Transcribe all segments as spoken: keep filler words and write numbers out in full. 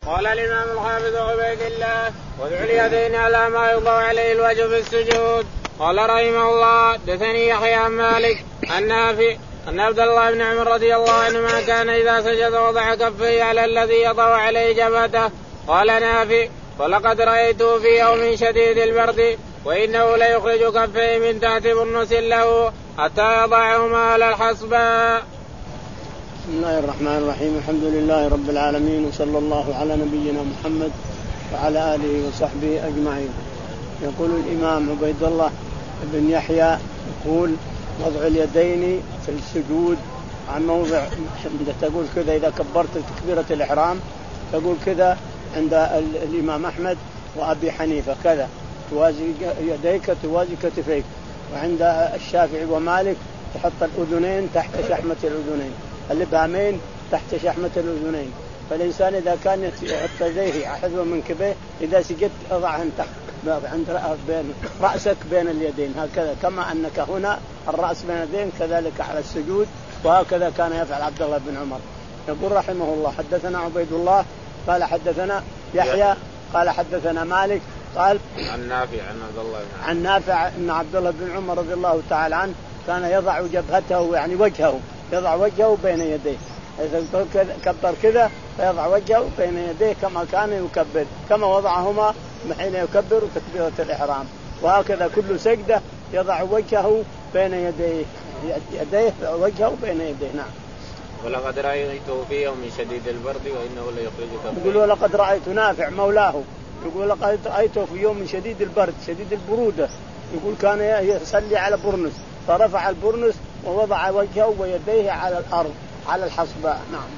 قال الإمام الحافظ عبيد الله وضع اليدين على ما يوضع عليه الوجه في السجود. قال رحمه الله حدثني يحيى عن مالك عن نافع أن عبد الله بن عمر رضي الله عنهما كان إذا سجد وضع كفيه على الذي يضع عليه جبهته. قال نافع ولقد رأيته في يوم شديد البرد وإنه ليخرج كفيه من تحت برنس له حتى يضعهما على الحصباء. بسم الله الرحمن الرحيم. الحمد لله رب العالمين وصلى الله على نبينا محمد وعلى آله وصحبه أجمعين. يقول الإمام عبيد الله بن يحيى يقول وضع اليدين في السجود عن موضع تقول كذا إذا كبرت تكبيرة الإحرام تقول كذا عند الإمام أحمد وأبي حنيفة كذا توازي يديك توازي كتفيك. وعند الشافعي ومالك تحط الأذنين تحت شحمة الأذنين الإبهامين تحت شحمة الأذنين. فالإنسان إذا كان يحط يديه حذو منكبيه إذا سجدت أضعهن تحت عند بين رأسك بين اليدين هكذا كما أنك هنا الرأس بين اليدين كذلك على السجود. وهكذا كان يفعل عبد الله بن عمر. يقول رحمه الله حدثنا عبيد الله قال حدثنا يحيى قال حدثنا مالك قال عن نافع عن عبد الله عن نافع أن عبد الله بن عمر رضي الله تعالى عنه كان يضع جبهته يعني وجهه يضع وجهه بين يديه. إذا كبر كذا فيضع وجهه بين يديه كما كان يكبر كما وضعهما حين يكبر تكبيرة الإحرام. وهكذا كل سجدة يضع وجهه بين يديه يديه وجهه بين يديه. نعم. ولقد رأيته في يوم شديد البرد وإنه ليخرج كفيه. يقول ولقد رأيت نافع مولاه يقول لقد رأيته في يوم شديد البرد شديد البرودة. يقول كان يصلي على برنس فرفع البرنس ووضع وجهه ويديه على الأرض على الحصباء. نعم.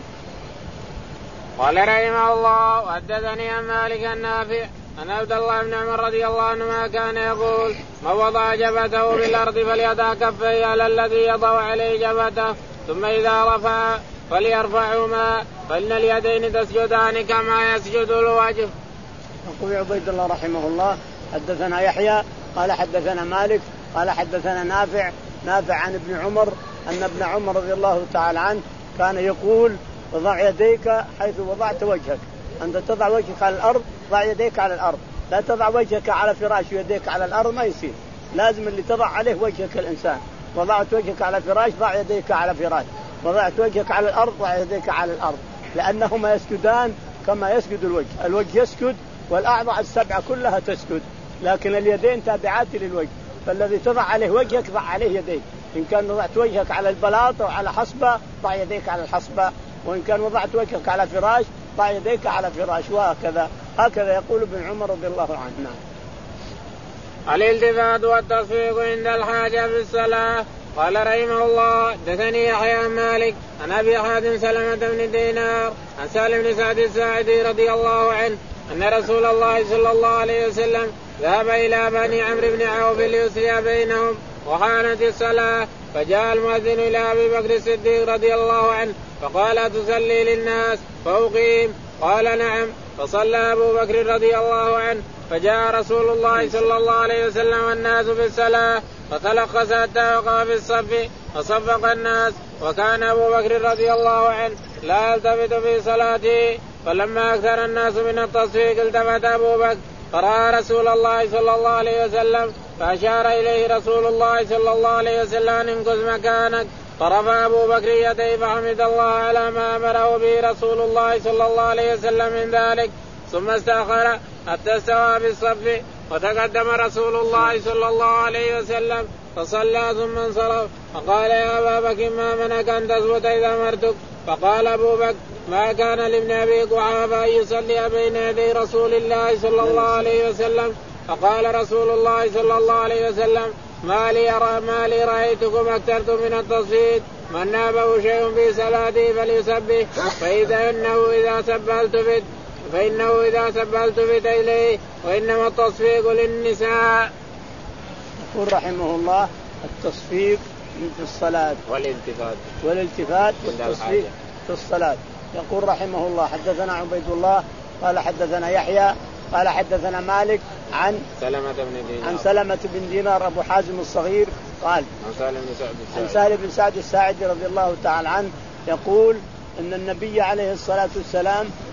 قال رحمه الله وحدثني عن مالك النافع أن عبد الله بن عمر رضي الله عنهما كان يقول من وضع جبهته بالأرض فليضع كفيه على الذي يضع عليه جبهته ثم إذا رفع فليرفعهما فإن اليدين تسجدان كما يسجد الوجه. يقول عبيد الله رحمه الله حدثنا يحيى قال حدثنا مالك قال حدثنا نافع نافع عن ابن عمر أن ابن عمر رضي الله تعالى عنه كان يقول وضع يديك حيث وضعت وجهك. أنت تضع وجهك على الأرض ضع يديك على الأرض لا تضع وجهك على فراش ويديك على الأرض ما يصير. لازم اللي تضع عليه وجهك الإنسان. وضعت وجهك على فراش ضع يديك على فراش وضعت وجهك على الأرض ضع يديك على الأرض لأنهما يسجدان كما يسجد الوجه. الوجه يسجد والأعضاء السبعة كلها تسجد لكن اليدين تابعات للوجه. فالذي تضع عليه وجهك ضع عليه يديك. إن كان وضعت وجهك على البلاط أو على حصبة ضع يديك على الحصبة. وإن كان وضعت وجهك على فراش ضع يديك على فراش. وهكذا هكذا يقول ابن عمر رضي الله عنه. الالتفات والتصفيق عند الحاجة في الصلاة. قال رحمه الله حدثني يحيى عن مالك عن أبي حاتم سلمة بن دينار عن سالم بن سعد الساعدي رضي الله عنه أن رسول الله صلى الله عليه وسلم ذهب إلى بني عمرو بن عوف ليسري بينهم وحانت الصلاة فجاء المؤذن إلى أبي بكر الصديق رضي الله عنه فقال تصلي للناس فأقيم؟ قال نعم. فصلى أبو بكر رضي الله عنه فجاء رسول الله صلى الله عليه وسلم والناس في الصلاة فتلخص حتى وقع في الصف فصفق الناس. وكان أبو بكر رضي الله عنه لا يلتفت في صلاته. فلما أكثر الناس من التصفيق التفت أبو بكر فرأى رسول الله صلى الله عليه وسلم فأشار إليه رسول الله صلى الله عليه وسلم أن انقذ مكانك. فرفع أبو بكر يديه فحمد الله على ما أمره به رسول الله صلى الله عليه وسلم من ذلك ثم استأخر حتى استوى بالصف وتقدم رسول الله صلى الله عليه وسلم فصلى ثم انصرف فقال يا أبا بكر ما منعك أن تثبت إذا أمرتك؟ فقال أبو بكر ما كان لابن أبي قحافة أن يصلي بين يدي رسول الله صلى الله عليه وسلم. فقال رسول الله صلى الله عليه وسلم ما لي, ما لي رأيتكم أكثرتم من التصفيق من نابه شيء في صلاته فليسبه فإذا إنه إذا سبه التفت فإنه إذا سبه التفت إليه وإنما التصفيق للنساء. يقول رحمه الله التصفيق في الصلاة والالتفات والالتفات والتصفيق في الصلاة. يقول رحمه الله حدثنا عبيد الله قال حدثنا يحيى قال حدثنا مالك عن سلمة بن دينار عن سلمة بن دينار أبو حازم الصغير قال عن سالم بن سعد عن سالم بن سعد الساعدي رضي الله تعالى عنه يقول أن النبي عليه الصلاة والسلام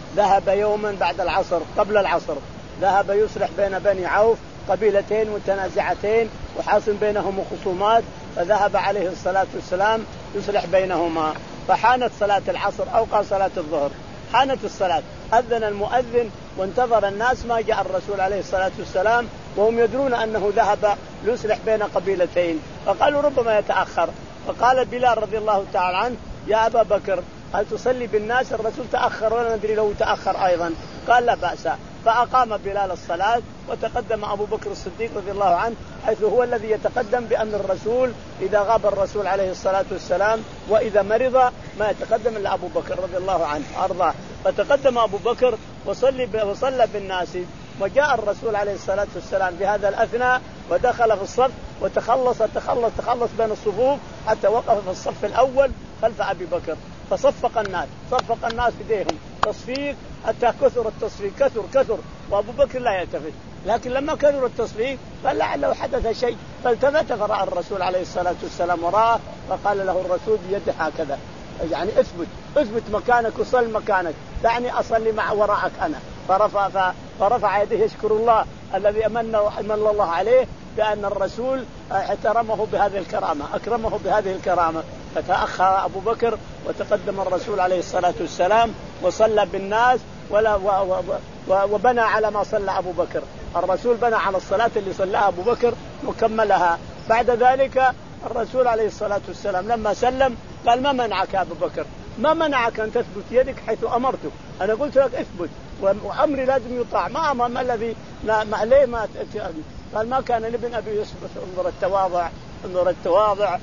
ذهب يوما بعد العصر قبل العصر، ذهب يصلح بين بني عوف قبيلتين متنازعتين وحاصل بينهم خصومات، فذهب عليه الصلاة والسلام يصلح بينهما. فحانت صلاة العصر أو قال صلاة الظهر، حانت الصلاة، أذن المؤذن وانتظر الناس، ما جاء الرسول عليه الصلاة والسلام وهم يدرون أنه ذهب يصلح بين قبيلتين، فقالوا ربما يتأخر. فقال بلال رضي الله تعالى عنه يا أبا بكر هل تصلي بالناس؟ الرسول تأخر ولا ندري لو تأخر أيضا. قال لا بأس، فأقام بلال الصلاة وتقدم أبو بكر الصديق رضي الله عنه، حيث هو الذي يتقدم بأمر الرسول إذا غاب الرسول عليه الصلاة والسلام، وإذا مرض ما يتقدم إلا أبو بكر رضي الله عنه أرضاه. فتقدم أبو بكر وصلي وصلى بالناس، وجاء الرسول عليه الصلاة والسلام بهذا الأثناء ودخل في الصف وتخلص تخلص تخلص بين الصفوف حتى وقف في الصف الأول خلف أبي بكر، فصفق الناس صفق الناس بديهم تصفيق حتى كثر التصفيق، كثر كثر وأبو بكر لا يلتفت. لكن لما كثر التصفيق قال لعله حدث شيء، فالتفت فرأى الرسول عليه الصلاة والسلام وراءه، فقال له الرسول بيده هكذا يعني اثبت اثبت مكانك وصل مكانك، دعني أصلي مع وراءك أنا. فرفع فرفع يده يشكر الله الذي أمن أمن الله عليه بأن الرسول احترمه بهذه الكرامة، أكرمه بهذه الكرامة. فتأخر أبو بكر وتقدم الرسول عليه الصلاة والسلام وصلى بالناس ولا و و وبنى على ما صلى أبو بكر. الرسول بنى على الصلاة اللي صلاها أبو بكر وكملها. بعد ذلك الرسول عليه الصلاة والسلام لما سلم قال ما منعك يا أبو بكر؟ ما منعك أن تثبت يدك حيث أمرتك؟ أنا قلت لك اثبت وأمري لازم يطاع، ما أمر الذي لا ما ليه ما قال ما كان لابن أبي يوسف. انظر التواضع، انظر التواضع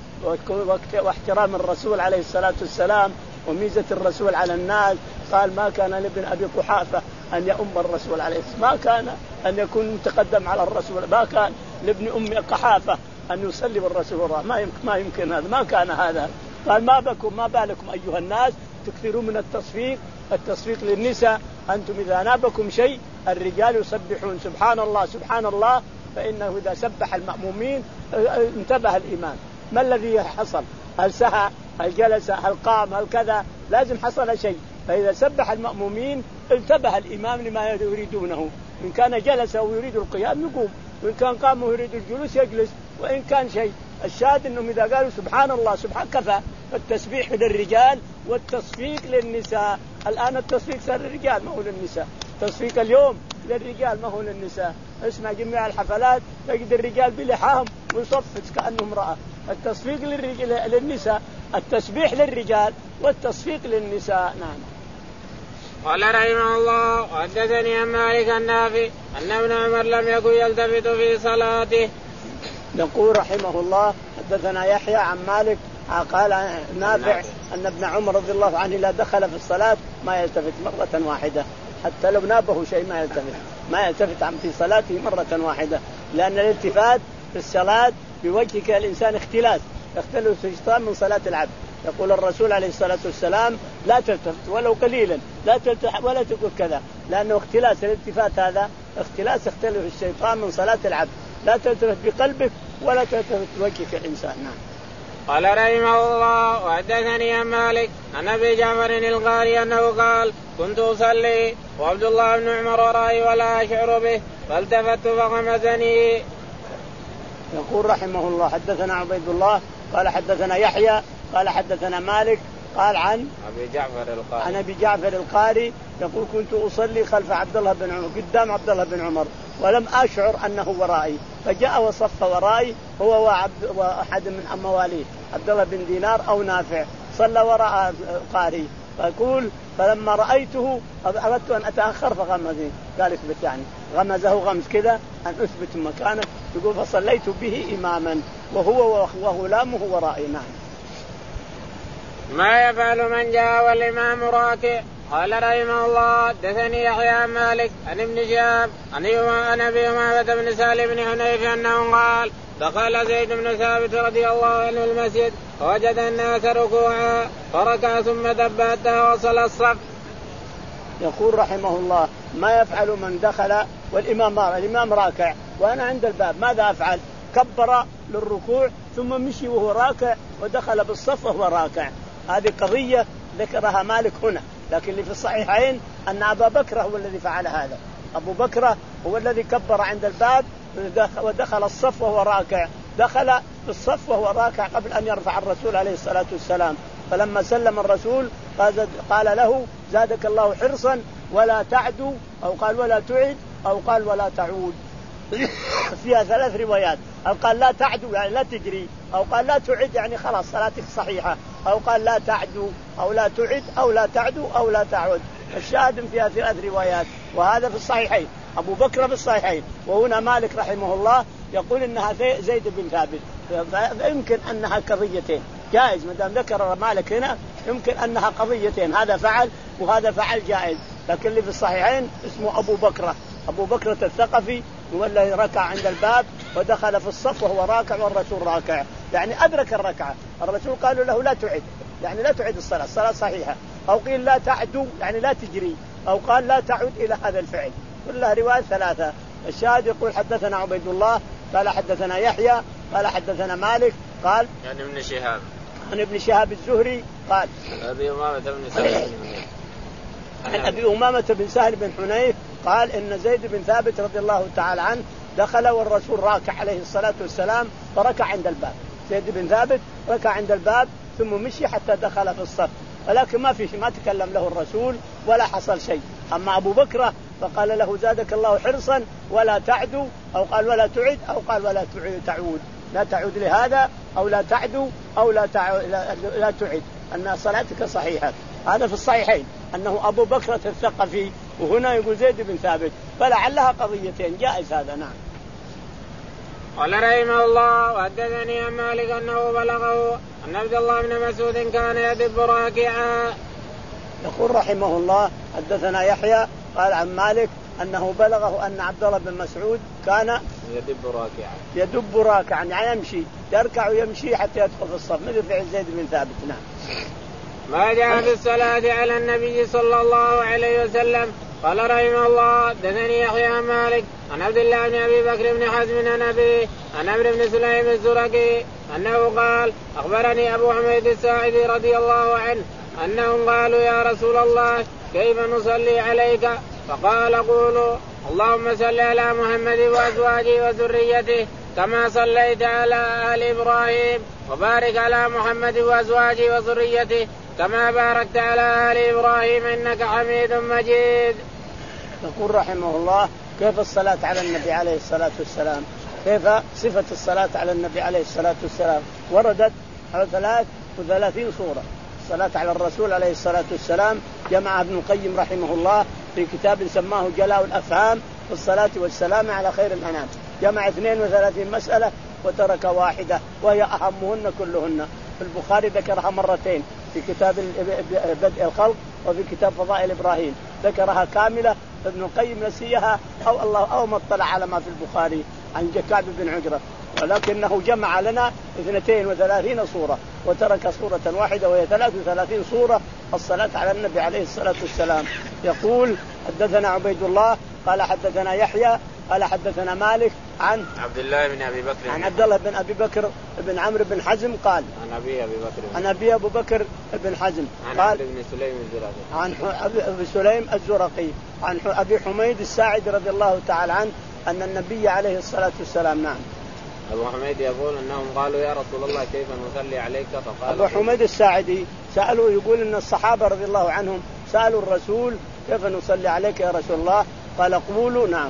واحترام الرسول عليه الصلاة والسلام وميزة الرسول على الناس. قال ما كان لابن أبي قحافة أن يؤم الرسول عليه الصلاة، ما كان أن يكون متقدم على الرسول، ما كان لابن أم قحافة أن يصلي بالرسول، ما يمكن ما يمكن هذا، ما كان هذا. قال ما بكم ما بالكم أيها الناس تكثرون من التصفيق، التصفيق للنساء، أنتم إذا نابكم شيء الرجال يسبحون سبحان الله سبحان الله، فإنه إذا سبح المأمومين انتبه الإمام. ما الذي حصل؟ هل سهى؟ هل جلس؟ هل قام؟ هل كذا؟ لازم حصل شيء. فإذا سبح المأمومين انتبه الإمام لما يريدونه، إن كان جلس ويريد القيام يقوم، وإن كان قام ويريد الجلوس يجلس، وإن كان شيء. الشاهد أنهم إذا قالوا سبحان الله سبحان كفى. التسبيح للرجال والتصفيق للنساء. الآن التصفيق صار للرجال ما هو للنساء، تصفيق اليوم للرجال ما هو للنساء. اسمع جميع الحفلات تجد الرجال بلحاهم ويصفق كأنه امرأة. التصفيق للرجال للنساء، التسبيح للرجال والتصفيق للنساء. نعم. قال رحمه الله حدثني عن مالك النافع أن ابن عمر لم يكن يلتفت في صلاته. يقول رحمه الله حدثنا يحيى عن مالك قال نافع أن ابن عمر رضي الله عنه لا دخل في الصلاة ما يلتفت مرة واحدة، حتى لو نابه شيء ما يلتفت ما يلتفت عن في صلاته مرة واحدة، لأن الالتفات في الصلاة بوجهك الإنسان اختلاس، يختلس الشيطان من صلاة العبد. يقول الرسول عليه الصلاة والسلام لا تلتفت ولو قليلا، لا تلتفت ولا تقول كذا، لأنه اختلاس الالتفات هذا اختلاس يختلف الشيطان من صلاة العبد. لا تلتفت بقلبك ولا تلتفت بوجهك الإنسان. نعم. قال رحمه الله وحدثني عن مالك عن أبي جعفر القاري أنه قال كنت أصلي وعبد الله بن عمر ورائي ولا أشعر به فالتفت فغمزني. يقول رحمه الله حدثنا عبيد الله قال حدثنا يحيى قال حدثنا مالك قال عن أبي جعفر القاري عن أبي جعفر القاري يقول كنت أصلي خلف عبد الله بن عمر قدام عبد الله بن عمر ولم أشعر أنه ورائي، فجاء وصف ورائي هو وعبد وأحد من مواليه عبد الله بن دينار أو نافع صلى وراء القاري. فيقول فلما رأيته أردت أن أتأخر فغمزني، قال اثبت يعني غمزه غمز كذا أن أثبت مكانه. يقول فصليت به إماما وهو وغلامه ورائي. نعم. ما يفعل من جاء والإمام راكع؟ قال رحمه الله حدثني يحيى عن مالك عن ابن شهاب عن أبي أمامة بن سالم بن حنيف أنه قال دخل زيد بن ثابت رضي الله عنه المسجد فوجد الناس ركوعا فركع ثم دب حتى وصل الصف. يقول رحمه الله ما يفعل من دخل والإمام الإمام راكع وأنا عند الباب ماذا أفعل؟ كبر للركوع ثم مشي وهو راكع ودخل بالصف وهو راكع. هذه قضية ذكرها مالك هنا لكن اللي في الصحيحين أن أبا بكر هو الذي فعل هذا. أبو بكر هو الذي كبر عند الباب ودخل الصف وهو راكع، دخل في الصف وهو راكع قبل أن يرفع الرسول عليه الصلاة والسلام. فلما سلم الرسول قال له زادك الله حرصا ولا تعدو، أو قال ولا تعد، أو قال ولا تعود. فيها ثلاث روايات، أو قال لا تعدو يعني لا تجري، أو قال لا تعد يعني خلاص صلاتك صحيحة، أو قال لا تعدو أو لا تعد أو لا تعدو أو لا تعود. الشاهد فيها ثلاث روايات، وهذا في الصحيحين. أبو بكر في الصحيحين. وهنا مالك رحمه الله يقول إنها زيد بن ثابت، فيمكن أنها قضيتين، جائز ما دام ذكر مالك هنا يمكن أنها قضيتين، هذا فعل وهذا فعل جائز. لكن اللي في الصحيحين اسمه أبو بكر، أبو بكر الثقفي هو الذي ركع عند الباب ودخل في الصف وهو راكع والرسول راكع، يعني أدرك الركعة. الرسول قالوا له لا تعد، يعني لا تعد الصلاة، الصلاة صحيحة. أو قيل لا تعدو يعني لا تجري، أو قال لا تعد إلى هذا الفعل. كلها رواية ثلاثة. الشاهد يقول حدثنا عبيد الله قال حدثنا يحيى قال حدثنا مالك قال يعني ابن شهاب عن ابن شهاب الزهري قال أبي أمامة بن سهل عن أبي أمامة بن سهل بن حنيف قال إن زيد بن ثابت رضي الله تعالى عنه دخل والرسول راكع عليه الصلاة والسلام، فركع عند الباب. زيد بن ثابت ركع عند الباب ثم مشي حتى دخل في الصف، ولكن ما في شيء، ما تكلم له الرسول ولا حصل شيء. أما أبو بكر فقال له زادك الله حرصا ولا تعدو، أو قال ولا تعد، أو قال ولا تعود، لا تعود لهذا أو لا تعدو أو لا تعد، لا تعد، أن صلاتك صحيحة. هذا في الصحيحين أنه أبو بكر الثقفي، وهنا يقول زيد بن ثابت، فلعلها قضيتين، جائز هذا. نعم. قال رحمه الله وحدثني عن مالك أنه بلغه أن عبد الله بن مسعود كان يدب راكعا. يقول رحمه الله حدثنا يحيى قال عن مالك أنه بلغه أن عبد الله بن مسعود كان يدب راكعا يدب راكعا يعني يمشي، يركع ويمشي حتى يدخل في الصف، مثل فعل زيد بن ثابت. نعم. ما جاء في الصلاة على النبي صلى الله عليه وسلم. قال رحمه الله دثني يحيى عن مالك عن عبد الله بن أبي بكر بن حزم عن أبيه عن عمرو بن سليم الزرقي أنه قال أخبرني أبو حميد الساعدي رضي الله عنه أنهم قالوا يا رسول الله كيف نصلي عليك؟ فقال قولوا اللهم صل على محمد وأزواجه وذريته كما صليت على آل إبراهيم وبارك على محمد وأزواجه وذريته كما باركت على آل إبراهيم إنك حميد مجيد. يقول رحمه الله كيف الصلاة على النبي عليه الصلاة والسلام، كيف صفة الصلاة على النبي عليه الصلاة والسلام. وردت على ثلاث وثلاثين صورة الصلاة على الرسول عليه الصلاة والسلام، جمع ابن القيم رحمه الله في كتاب سماه جلاء الأفهام في الصلاة والسلام على خير الأنام، جمع اثنين وثلاثين مسألة وترك واحدة وهي أهمهن كلهن. في البخاري ذكرها مرتين في كتاب بدء الخلق وفي كتاب فضائل إبراهيم، ذكرها كاملة. ابن القيم نسيها أو الله أو ما اطلع على ما في البخاري عن كعب بن عجرة، ولكنه جمع لنا اثنتين وثلاثين صورة وترك صورة واحدة وهي ثلاث وثلاثين صورة الصلاة على النبي عليه الصلاة والسلام. يقول حدثنا عبيد الله قال حدثنا يحيى قال حدثنا مالك عن عبد الله بن أبي بكر عن عبد الله بن أبي بكر بن عمرو بن حزم قال عن أبي أبي بكر عن أبي أبو بكر بن حزم عن قال ابن سليم الزرقي عن أبي سليم الزرقي عن أبي حميد الساعدي رضي الله تعالى عنه أن النبي عليه الصلاة والسلام. نعم. أبو حميد يقول أنهم قالوا يا رسول الله كيف نصلي عليك؟ فقال أبو حميد الساعدي سألوا، يقول إن الصحابة رضي الله عنهم سألوا الرسول كيف نصلي عليك يا رسول الله؟ قال قولوا نعم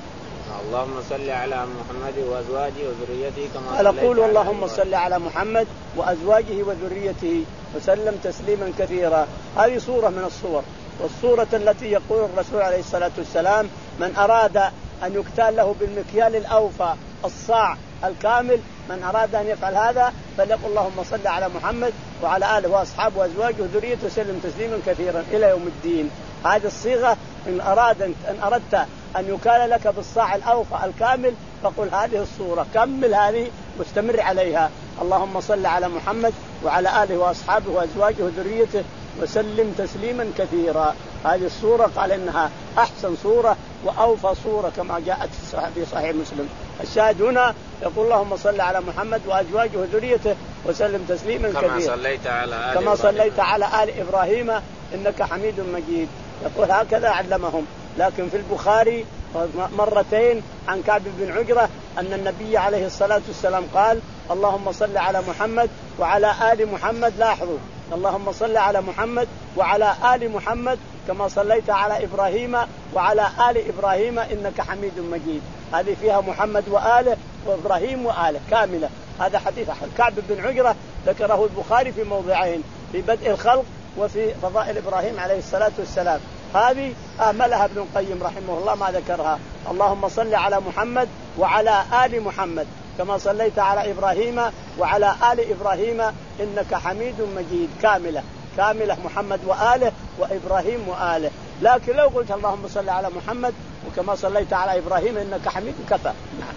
اللهم صل على محمد وأزواجه وذريته كما قال قولوا اللهم صل على محمد وأزواجه وذريته وسلم تسليما كثيرا. هذه صورة من الصور. والصورة التي يقول الرسول عليه الصلاة والسلام من أراد أن يكتال له بالمكيال الأوفى الصاع الكامل، من أراد أن يفعل هذا فليقل اللهم صل على محمد وعلى آله وأصحابه وأزواجه وذريته وسلم تسليما كثيرا إلى يوم الدين. هذه الصيغة إن أراد أن أردت أن يكال لك بالصاع الأوفى الكامل فقل هذه الصورة، كمل هذه واستمر عليها. اللهم صل على محمد وعلى آله وأصحابه وأزواجه وذريته وسلم تسليما كثيرا. هذه الصورة قال إنها أحسن صورة وأوفى صورة كما جاءت في صحيح مسلم. الشاهد هنا يقول اللهم صل على محمد وأزواجه وذريته وسلم تسليما كما كثيرا صليت على آل كما صليت على آل إبراهيم إنك حميد مجيد. يقول هكذا علمهم. لكن في البخاري مرتين عن كعب بن عجرة أن النبي عليه الصلاة والسلام قال اللهم صل على محمد وعلى آل محمد. لاحظوا اللهم صل على محمد وعلى آل محمد كما صليت على إبراهيم وعلى آل إبراهيم إنك حميد مجيد. هذه فيها محمد وآله وإبراهيم وآله كاملة. هذا حديث كعب بن عجرة ذكره البخاري في موضعين، في بدء الخلق وفي فضائل إبراهيم عليه الصلاة والسلام. هذه أهملها ابن القيم رحمه الله ما ذكرها. اللهم صل على محمد وعلى آل محمد كما صليت على إبراهيم وعلى آل إبراهيم إنك حميد مجيد. كاملة كاملة محمد وآله وإبراهيم وآله. لكن لو قلت اللهم صل على محمد وكما صليت على إبراهيم إنك حميد كفى.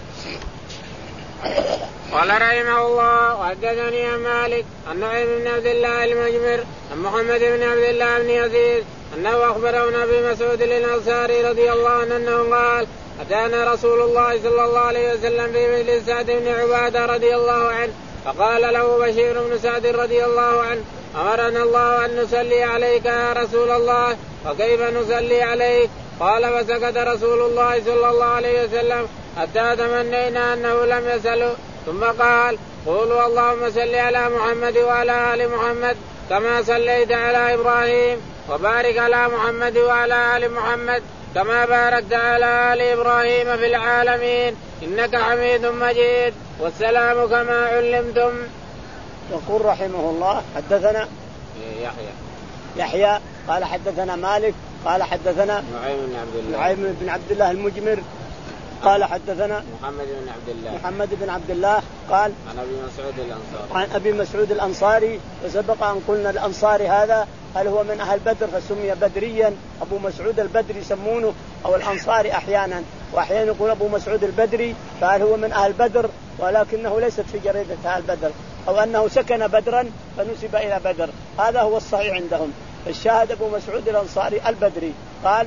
قال رحمه الله وحدثني عن مالك عن نعيم بن عبد الله المجمر عن محمد بن عبد الله بن يزيد أنه أخبره أبي مسعود الأنصاري رضي الله عنه أنه قال أتانا رسول الله صلى الله عليه وسلم في مجلس سعد بن عبادة رضي الله عنه فقال له بشير بن سعد رضي الله عنه أمرنا الله أن نصلي عليك يا رسول الله وكيف نصلي عليك؟ قال فسكت رسول الله صلى الله عليه وسلم حتى تمنينا أنه لم يسأله ثم قال قولوا اللهم صل على محمد وعلى آل محمد كما صليت على إبراهيم وبارك على محمد وعلى آل محمد كما باركت على آل إبراهيم في العالمين إنك حميد مجيد والسلام كما علمتم. يقول رحمه الله حدثنا يحيى يحيى قال حدثنا مالك قال حدثنا نعيم بن عبد الله نعيم بن عبد الله المجمر قال حدثنا محمد بن عبد الله محمد بن عبد الله قال عن أبي مسعود الأنصاري عن أبي مسعود الأنصاري. وسبق أن قلنا الأنصاري هذا هل هو من أهل بدر فسمي بدريا أبو مسعود البدري يسمونه أو الأنصاري أحيانا، وأحيانا يقول أبو مسعود البدري فهل هو من أهل بدر ولكنه ليست في جريدة أهل بدر أو أنه سكن بدرا فنسب إلى بدر. هذا هو الصحيح عندهم. الشاهد أبو مسعود الأنصاري البدري قال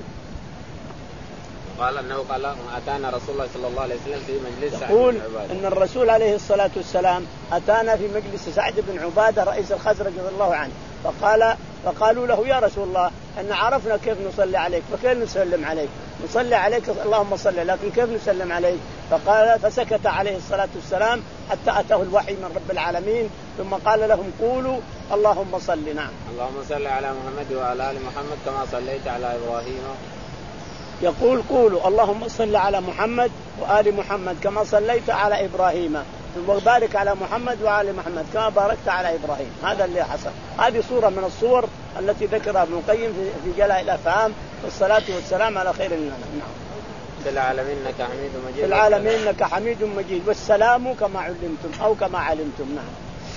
قال أنه قال أتانا رسول الله صلى الله عليه وسلم في مجلس سعد يقول بن عبادة أن الرسول عليه الصلاة والسلام أتانا في مجلس سعد بن عبادة رئيس الخزرج رضي الله عنه فقال فقالوا له يا رسول الله أن عرفنا كيف نصلي عليك فكيف نسلم عليك؟ نصلي عليك اللهم صل لكن كيف نسلم عليك؟ فقال فسكت عليه الصلاة والسلام حتى أتاه الوحي من رب العالمين ثم قال لهم قولوا اللهم صل. نعم اللهم صل على محمد وعلى آل محمد كما صليت على إبراهيم. يقول قولوا اللهم صل على محمد وآل محمد كما صليت على إبراهيم وبارك على محمد وآل محمد كما باركت على إبراهيم. هذا اللي حصل. هذه صورة من الصور التي ذكرها ابن القيم في جلاء الأفهام والصلاة والسلام على خير الناس. نعم في العالمين إنك حميد مجيد في العالمين إنك حميد مجيد والسلام كما علمتم أو كما علمتم. نعم.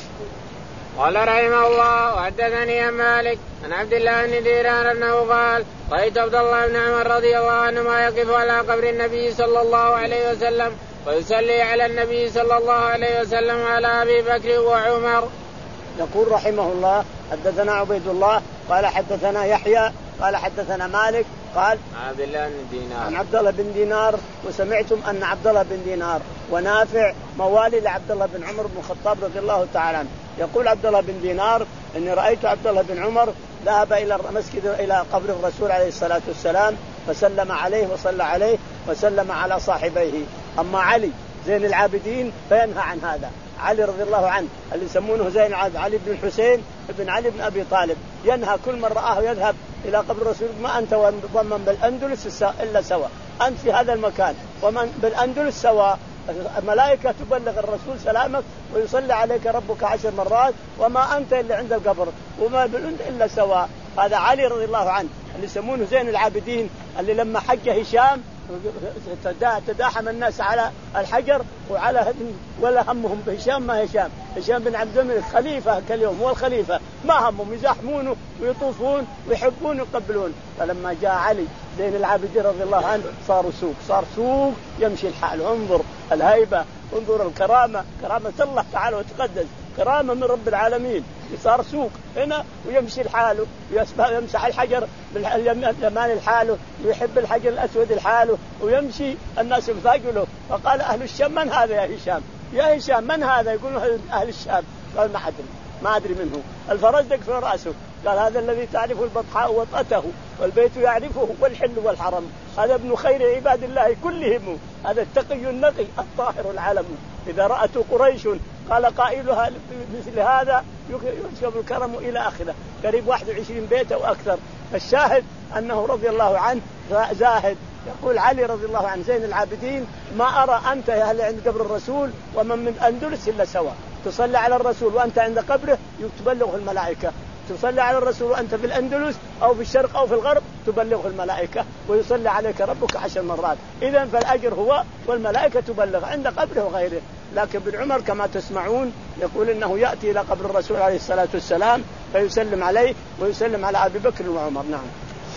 قال رحمه الله وحدثني عن مالك عن عبد الله بن دينار أنه قال رأيت عبد الله بن عمر رضي الله عنهما يقف على قبر النبي صلى الله عليه وسلم ويصلي على النبي صلى الله عليه وسلم على أبي بكر وعمر. يقول رحمه الله حدثنا عبيد الله قال حدثنا يحيى قال حدثنا مالك قال عبد الله بن دينار عن عبد الله بن دينار وسمعتم أن عبد الله بن دينار ونافع موالي لعبد الله بن عمر بن الخطاب رضي الله تعالى عنه. يقول عبد الله بن دينار إني رأيت عبد الله بن عمر ذهب إلى المسجد إلى قبر الرسول عليه الصلاة والسلام فسلم عليه وصلى عليه وسلم على صاحبيه. أما علي زين العابدين فينهى عن هذا. علي رضي الله عنه اللي يسمونه زين العابدين علي بن الحسين ابن علي بن أبي طالب ينهى كل من رآه يذهب إلى قبر الرسول ما أنت ومن بالأندلس إلا سوا. أنت في هذا المكان ومن بالأندلس سوا. الملائكة تبلغ الرسول سلامك ويصلي عليك ربك عشر مرات وما أنت إلا عند القبر وما بالأند إلا سوا. هذا علي رضي الله عنه اللي يسمونه زين العابدين اللي لما حج هشام تداحم الناس على الحجر وعلى هدم ولا همهم بهشام ما هشام هشام بن عبد الملك خليفة كاليوم هو الخليفة ما همهم يزاحمونه ويطوفون ويحبون ويقبلون. فلما جاء علي زين العابدين رضي الله عنه صار سوق صار سوق يمشي الحال. انظر الهيبة انظر الكرامة كرامة الله تعالى وتقدس كرامة من رب العالمين. صار سوق هنا ويمشي الحاله ويمسح الحجر باليمان الحاله ويحب الحجر الأسود الحاله ويمشي الناس يفاجئوا. فقال أهل الشام من هذا يا هشام يا هشام من هذا؟ يقولون أهل الشام. قال ما أدري ما أدري منه. الفرزدق في رأسه قال هذا الذي تعرف البطحاء وطأته والبيت يعرفه والحل والحرم، هذا ابن خير عباد الله كلهم، هذا التقي النقي الطاهر العلم. إذا رأته قريش قال قائلها مثل هذا ينسب الكرم إلى آخره، قريب واحد وعشرين بيت وأكثر. الشاهد أنه رضي الله عنه زاهد. يقول علي رضي الله عنه زين العابدين ما أرى أنت يا أهل عند قبر الرسول ومن من أندلس إلا سوا، تصلي على الرسول وأنت عند قبره تبلغه الملائكة، تصلي على الرسول وأنت في الأندلس أو في الشرق أو في الغرب تبلغه الملائكة ويصلي عليك ربك عشر مرات. إذن فالأجر هو والملائكة تبلغ عند قبره وغيره. لكن ابن عمر كما تسمعون يقول إنه يأتي إلى قبر الرسول عليه الصلاة والسلام فيسلم عليه ويسلم على أبي بكر وعمر. نعم.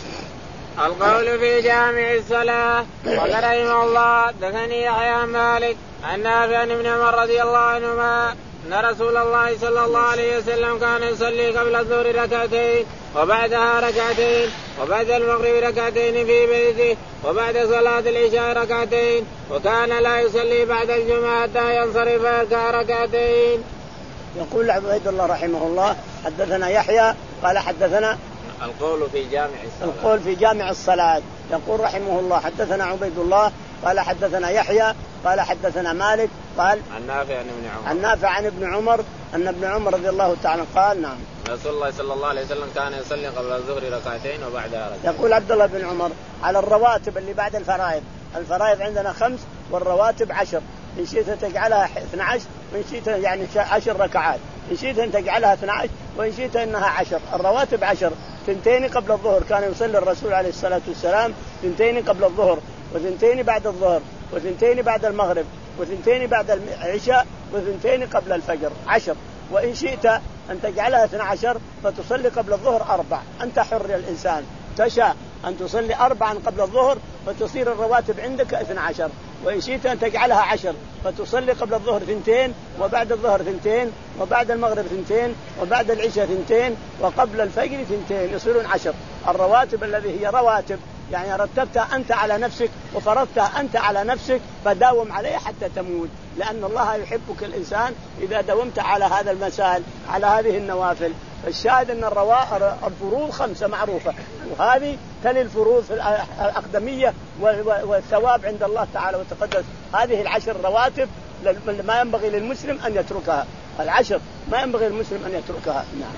القول في جامع الصلاة. قال رحمه الله دثني يحيى مالك عن نافع عن ابن عمر رضي الله عنهما أن رسول الله صلى الله عليه وسلم كان يصلي قبل الظهر ركعتين وبعدها ركعتين وبعد المغرب ركعتين في بيته وبعد صلاة العشاء ركعتين، وكان لا يصلي بعد الجمعة حتى ينصرف يركع ركعتين. يقول عبيد الله رحمه الله حدثنا يحيى قال حدثنا القول في جامع الصلاة. القول في جامع الصلاة. يقول رحمه الله حدثنا عبيد الله قال حدثنا يحيى قال حدثنا مالك قال عن نافع عن ابن عمر عن نافع عن ابن عمر أن ابن عمر رضي الله تعالى قال نعم رسول الله صلى الله عليه وسلم كان يصلي قبل الظهر ركعتين وبعدها ركعتين. يقول عبد الله بن عمر على الرواتب اللي بعد الفرائض، الفرائض عندنا خمس والرواتب عشر، إن شئت تجعلها اثنا عشر وإن شئت يعني عشر ركعات، إن شئت أن تجعلها اثنا عشر وإن شئت أنها عشر. الرواتب عشر، ثنتين قبل الظهر كان يصلي الرسول عليه الصلاة والسلام ثنتين قبل الظهر وثنتين بعد الظهر وثنتين بعد المغرب وثنتين بعد العشاء وثنتين قبل الفجر عشر. وإن شئت أن تجعلها اثنا عشر فتصلي قبل الظهر أربع، أنت حر الإنسان تشاء أن تصلي أربعا قبل الظهر فتصير الرواتب عندك اثنا عشر. وإن شئت أن تجعلها عشر فتصلي قبل الظهر ثنتين وبعد الظهر ثنتين وبعد المغرب ثنتين وبعد العشاء ثنتين وقبل الفجر ثنتين، يصيرون عشر. الرواتب الذي هي رواتب يعني رتبتها أنت على نفسك وفرضتها أنت على نفسك فداوم عليها حتى تموت، لأن الله يحبك الإنسان إذا داومت على هذا المسائل على هذه النوافل. الشاهد أن الفروض خمسة معروفة، وهذه تلي الفروض الأقدمية والثواب عند الله تعالى وتقدس. هذه العشر رواتب ما ينبغي للمسلم أن يتركها، العشر ما ينبغي للمسلم أن يتركها. نعم.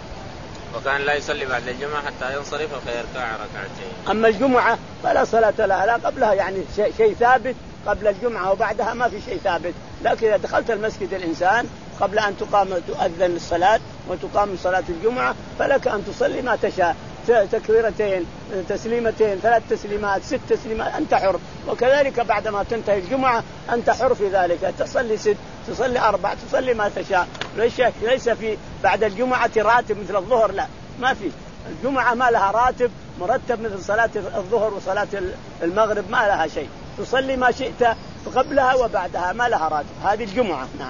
وكان لا يصلي بعد الجمعة حتى ينصرف فيركع ركعتين. أما الجمعة فلا صلاة لها، لا قبلها يعني شيء, شيء ثابت، قبل الجمعة وبعدها ما في شيء ثابت. لكن إذا دخلت المسجد الإنسان قبل أن تقام تؤذن الصلاة وتقام صلاة الجمعة فلك أن تصلي ما تشاء، تكبيرتين تسليمتين ثلاث تسليمات ست تسليمات أنت حر. وكذلك بعدما تنتهي الجمعة أنت حر في ذلك، تصلي ست تصلي أربع تصلي ما تشاء. ليس في بعد الجمعة راتب مثل الظهر، لا ما في. الجمعة ما لها راتب مرتب مثل صلاة الظهر وصلاة المغرب، ما لها شيء، تصلي ما شئت قبلها وبعدها ما لها راتب. هذه الجمعة. نعم.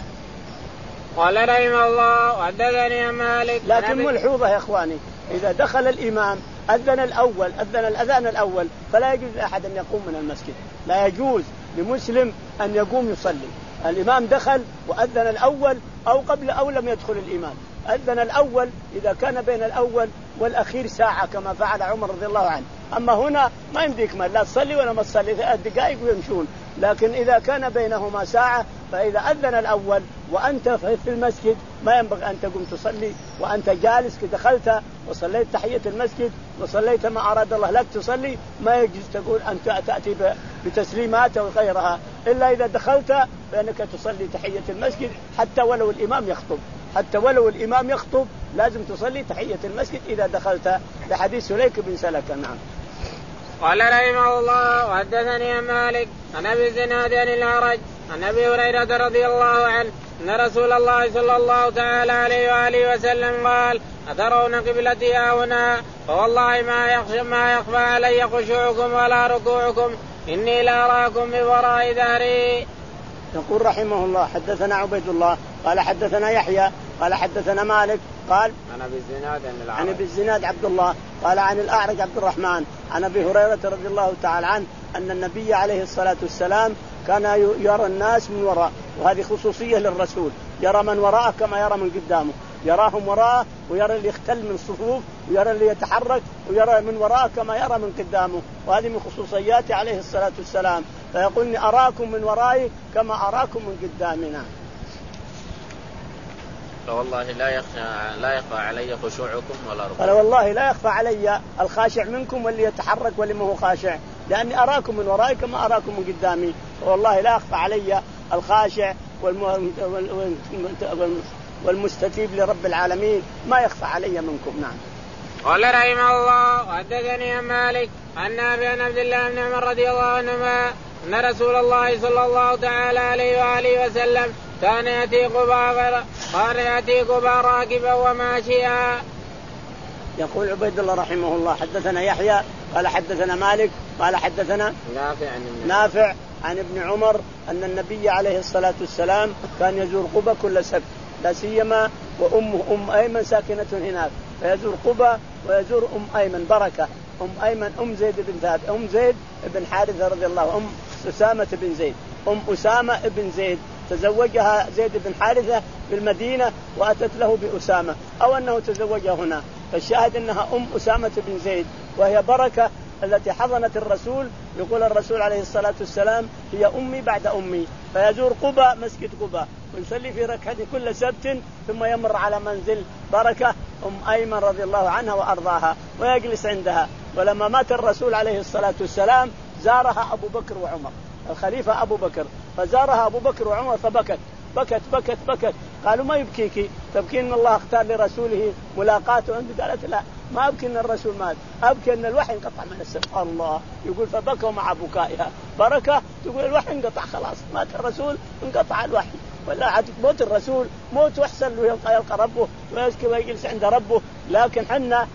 قال رحمه الله وحدثني مالك. لكن ملحوظة يا إخواني، إذا دخل الإمام أذن الأول أذن الأذان الأول فلا يجوز لأحد أن يقوم من المسجد، لا يجوز لمسلم أن يقوم يصلي. الإمام دخل وأذن الأول أو قبل أو لم يدخل الإمام، أذن الأول إذا كان بين الأول والأخير ساعة كما فعل عمر رضي الله عنه. أما هنا ما يمديك ما لا تصلي ولا ما تصلي، ثلاث دقائق ويمشون. لكن إذا كان بينهما ساعة فإذا أذن الأول وأنت في المسجد ما ينبغي أن تقوم تصلي وأنت جالس دخلت وصليت تحية المسجد وصليت ما أراد الله لك تصلي، ما يجوز تقول أن تأتي بتسليمات وغيرها إلا إذا دخلت فإنك تصلي تحية المسجد حتى ولو الإمام يخطب، حتى ولو الإمام يخطب لازم تصلي تحية المسجد إذا دخلت، لحديث سليك بن سلكة. نعم. قال رحمه الله وحدثني مالك عن أبي الزناد عن الأعرج عن أبي هريرة رضي الله عنه أن رسول الله صلى الله تعالى عليه وآله وسلم قال أترون قبلتي هنا فوالله ما يخشى ما يخفى علي خشوعكم ولا ركوعكم إني لا أراكم بوراء ظهري. يقول رحمه الله حدثنا عبيد الله قال حدثنا يحيى قال حدثنا مالك قال عن أبي الزناد عن أبي الزناد عبد الله قال عن الأعرج عبد الرحمن عن أبي هريرة رضي الله تعالى عنه أن النبي عليه الصلاة والسلام كان يرى الناس من وراء، وهذه خصوصية للرسول يرى من وراءه كما يرى من قدامه، يراهم وراءه ويرى اللي يختل من الصفوف ويرى اللي يتحرك ويرى من وراءه كما يرى من قدامه، وهذه من خصوصياته عليه الصلاة والسلام. فيقول إني أراكم من ورائي كما أراكم من قدامنا. فوالله لا يخفى لا يخفى علي خشوعكم ولا ركوعكم. قال والله لا يخفى علي الخاشع منكم واللي يتحرك واللي ما هو خاشع، لأني أراكم من ورائي كما أراكم من قدامي. والله لا يخفى علي الخاشع والمستتيب لرب العالمين، ما يخفى علي منكم. نعم. قال رحمه الله حدثني عن مالك عن نافع عن عبد الله بن عمر رضي الله عنهما أن رسول الله صلى الله تعالى عليه وآله وسلم كان يأتي قباء كان يأتي قباء راكبا وماشيا. يقول عبيد الله رحمه الله حدثنا يحيى قال حدثنا مالك قال حدثنا نافع عن, نافع عن ابن عمر أن النبي عليه الصلاة والسلام كان يزور قباء كل سبت، لا سيما وأمه أم أيمن ساكنة هناك، فيزور قباء ويزور أم أيمن بركة. أم أيمن أم زيد بن ثابت أم زيد بن حارثة رضي الله، أم أسامة بن زيد أم أسامة بن زيد تزوجها زيد بن حارثة بالمدينة وأتت له بأسامة، أو أنه تزوجها هنا، فالشاهد أنها أم أسامة بن زيد وهي بركة التي حضنت الرسول. يقول الرسول عليه الصلاة والسلام هي أمي بعد أمي. فيزور قباء مسجد قباء ويصلي في ركعته كل سبت، ثم يمر على منزل بركة أم أيمن رضي الله عنها وأرضاها ويجلس عندها. ولما مات الرسول عليه الصلاة والسلام زارها أبو بكر وعمر، الخليفة أبو بكر، فزارها أبو بكر وعمر فبكت بكت بكت بكت. قالوا ما يبكيك، تبكين الله اختار لرسوله ملاقاته عندك؟ قالت لا ما أبكي أن الرسول مات، أبكي أن الوحي انقطع من السماء. الله يقول فبكوا مع بكائها. بركة تقول الوحي انقطع خلاص، مات الرسول انقطع الوحي. ولا عاد موت الرسول موت وحسن له يلقى يلقى ربه ويسكي ويجلس عند ربه، لكن حنا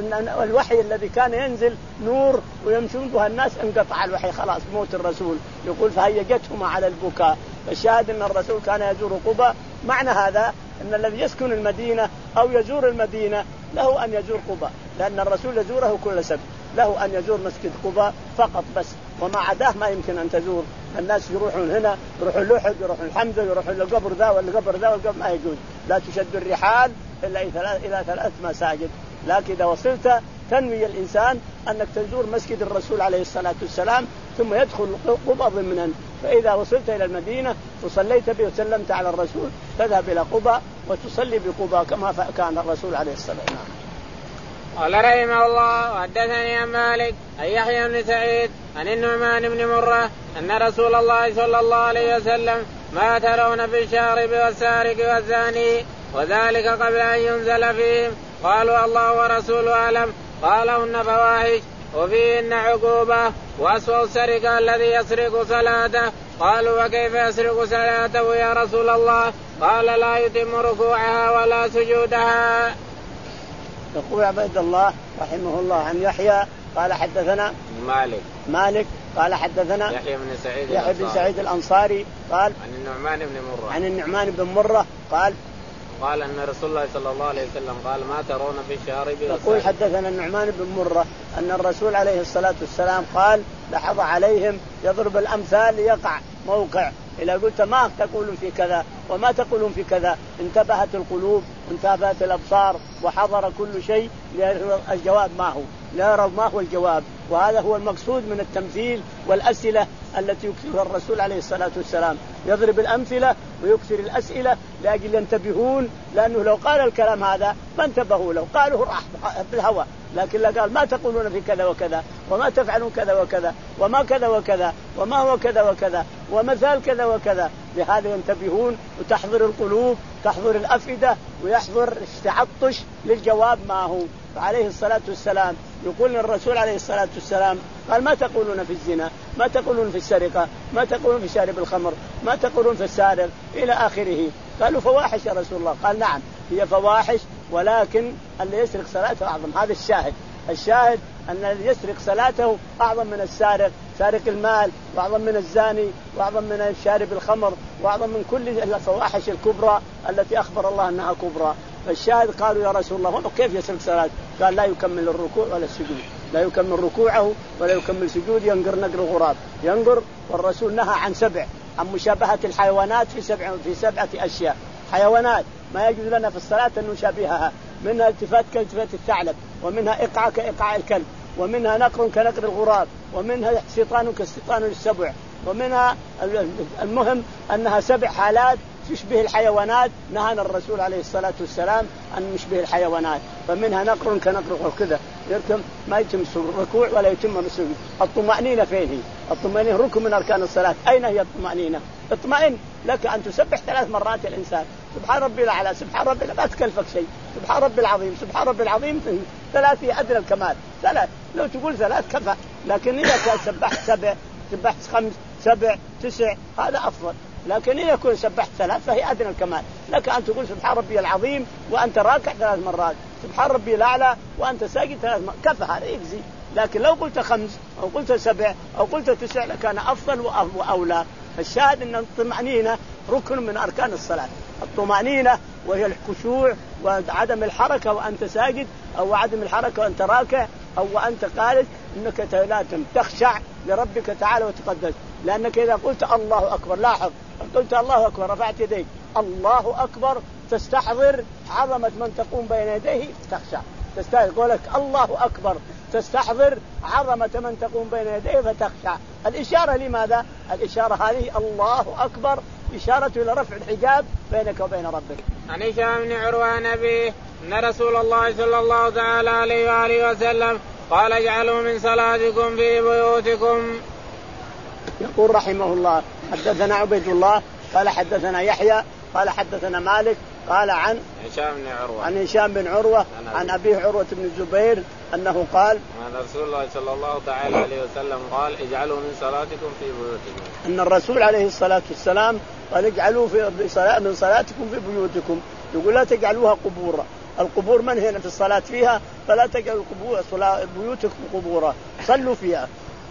الوحي الذي كان ينزل نور ويمشون بها الناس انقطع الوحي خلاص موت الرسول. يقول فهيجتهما على البكاء. فالشاهد أن الرسول كان يزور قباء. معنى هذا أن الذي يسكن المدينة أو يزور المدينة له أن يزور قباء، لأن الرسول يزوره كل سبت، له أن يزور مسجد قباء فقط بس، وما عداه ما يمكن أن تزور. الناس يروحون هنا يروحون لحد يروحون الحمزة يروحون للقبر ذا والقبر ذا والقبر، ما يجوز، لا تشد الرحال إلا إلى ثلاث مساجد. لكن إذا وصلت تنوي الإنسان أنك تزور مسجد الرسول عليه الصلاة والسلام ثم يدخل قباء ضمنا، فإذا وصلت إلى المدينة وصليت به وسلمت على الرسول تذهب إلى قباء وتصلي بقباء كما كان الرسول عليه الصلاة والسلام. قال رحمه الله حدثني عن مالك عن يحيى بن سعيد عن النعمان بن مرة أن رسول الله صلى الله عليه وسلم ما ترون في الشارب والسارق والزاني وذلك قبل أن ينزل فيهم. قالوا الله ورسوله أعلم. قال هن فواحش وفيهن عقوبة، وأسوأ السرقة الذي يسرق صلاته. قالوا وكيف يسرق صلاته يا رسول الله؟ قال لا يتم ركوعها ولا سجودها. يقول عبد الله رحمه الله عن يحيى قال حدثنا مالك مالك قال حدثنا يحيى بن سعيد يحيى بن سعيد الأنصاري قال عن النعمان بن مرة عن النعمان بن مرة قال قال أن رسول الله صلى الله عليه وسلم قال ما ترون في الشارب. يقول حدثنا النعمان بن مرة أن الرسول عليه الصلاة والسلام قال لحظ عليهم يضرب الأمثال ليقع موقع، إذا قلت ما تقولون في كذا وما تقولون في كذا انتبهت القلوب انتبهت الأبصار وحضر كل شيء ليرى الجواب ما هو ليرى ما هو الجواب. وهذا هو المقصود من التمثيل والأسئلة التي يكثرها الرسول عليه الصلاة والسلام، يضرب الأمثلة ويكثر الأسئلة لأجل ينتبهون، لأنه لو قال الكلام هذا ما انتبهوا، لو قالوا راح بالهوى، لكن لا قال ما تقولون في كذا وكذا وما تفعلون كذا وكذا وما كذا وكذا وما هو كذا وكذا ومثال كذا وكذا، بهذا ينتبهون وتحضر القلوب تحضر الأفئدة ويحضر تعطش للجواب ما هو. فعليه الصلاة والسلام يقول الرسول عليه الصلاة والسلام قال ما تقولون في الزنا، ما تقولون في السرقة، ما تقولون في شارب الخمر، ما تقولون في السارق إلى آخره. قالوا فواحش يا رسول الله. قال نعم هي فواحش، ولكن اللي يسرق صلاته أعظم. هذا الشاهد الشاهد أن الذي يسرق صلاته أعظم من السارق، سارق المال وأعظم من الزاني وأعظم من الشارب الخمر وأعظم من كل الفواحش الكبرى التي أخبر الله أنها كبرى. فالشاهد قالوا يا رسول الله كيف يسرق صلاته؟ قال لا يكمل الركوع ولا السجود، لا يكمل ركوعه ولا يكمل سجود، ينقر نقر الغراب ينقر. والرسول نهى عن سبع، عن مشابهة الحيوانات في سبع في سبعة أشياء، حيوانات ما يجوز لنا في الصلاة أن نشابهها، منها التفات كالتفات الثعلب، ومنها إقعاء كإقعاء الكلب، ومنها نقر كنقر الغراب، ومنها استيطان كاستيطان السبع، ومنها المهم أنها سبع حالات تشبه الحيوانات، نهانا الرسول عليه الصلاة والسلام أن نشبه الحيوانات. فمنها نقر كنقر كذا يركم ما يتم الركوع ولا يتم السجود. الطمأنينة فين هي؟ الطمأنينة ركن من أركان الصلاة. أين هي الطمأنينة؟ اطمئن، لك أن تسبح ثلاث مرات الإنسان، سبحان ربي الأعلى، سبحان ربي لا تكلفك شيء، سبحان ربي العظيم، سبحان ربي العظيم، ثلاث هي أدنى الكمال، ثلاث لو تقول ثلاث كفى، لكن إذا سبحت سبع، سبحت خمس، سبع، تسع، هذا أفضل. لكن إذا كنت سبحت ثلاث فهي أدنى الكمال، لك أن تقول سبحان ربي العظيم وأنت راكع ثلاث مرات، سبحان ربي الأعلى وأنت ساجد ثلاث مرات، كفى، هذا يجزي. لكن لو قلت خمس أو قلت سبع أو قلت تسع لكان أفضل وأولى. الشاهد أن الطمأنينة ركن من أركان الصلاة. الطمأنينة وهي الخشوع وعدم الحركة وأنت ساجد، أو عدم الحركة وأنت راكع، أو وأنت قالت أنك لازم تخشع لربك تعالى وتقدس. لأنك إذا قلت الله أكبر، لاحظ، قلت الله أكبر رفعت يديك، الله أكبر تستحضر عظمة من تقوم بين يديه تخشع، تستحضر قولك الله أكبر تستحضر عظمة من تقوم بين يديه فتخشع. الإشارة لماذا؟ الإشارة هذه الله أكبر إشارة إلى رفع الحجاب بينك وبين ربك. عن هشام بن عروة عن أبيه أن رسول الله صلى الله تعالى عليه وآله وسلم قال اجعلوا من صلاتكم في بيوتكم. يقول رحمه الله حدثنا عبيد الله قال حدثنا يحيى قال حدثنا مالك قال عن هشام بن عروة عن هشام بن عروة عن أبيه عروة بن الزبير أنه قال أن رسول الله صلى الله تعالى عليه وسلم قال اجعلوا من صلاتكم في بيوتكم. أن الرسول عليه الصلاة والسلام قال اجعلوا في من صلاتكم في بيوتكم، يقول لا تجعلوها قبورا، القبور من هنا في الصلاة فيها، فلا تجعلوا بيوتكم قبورا، صلوا فيها.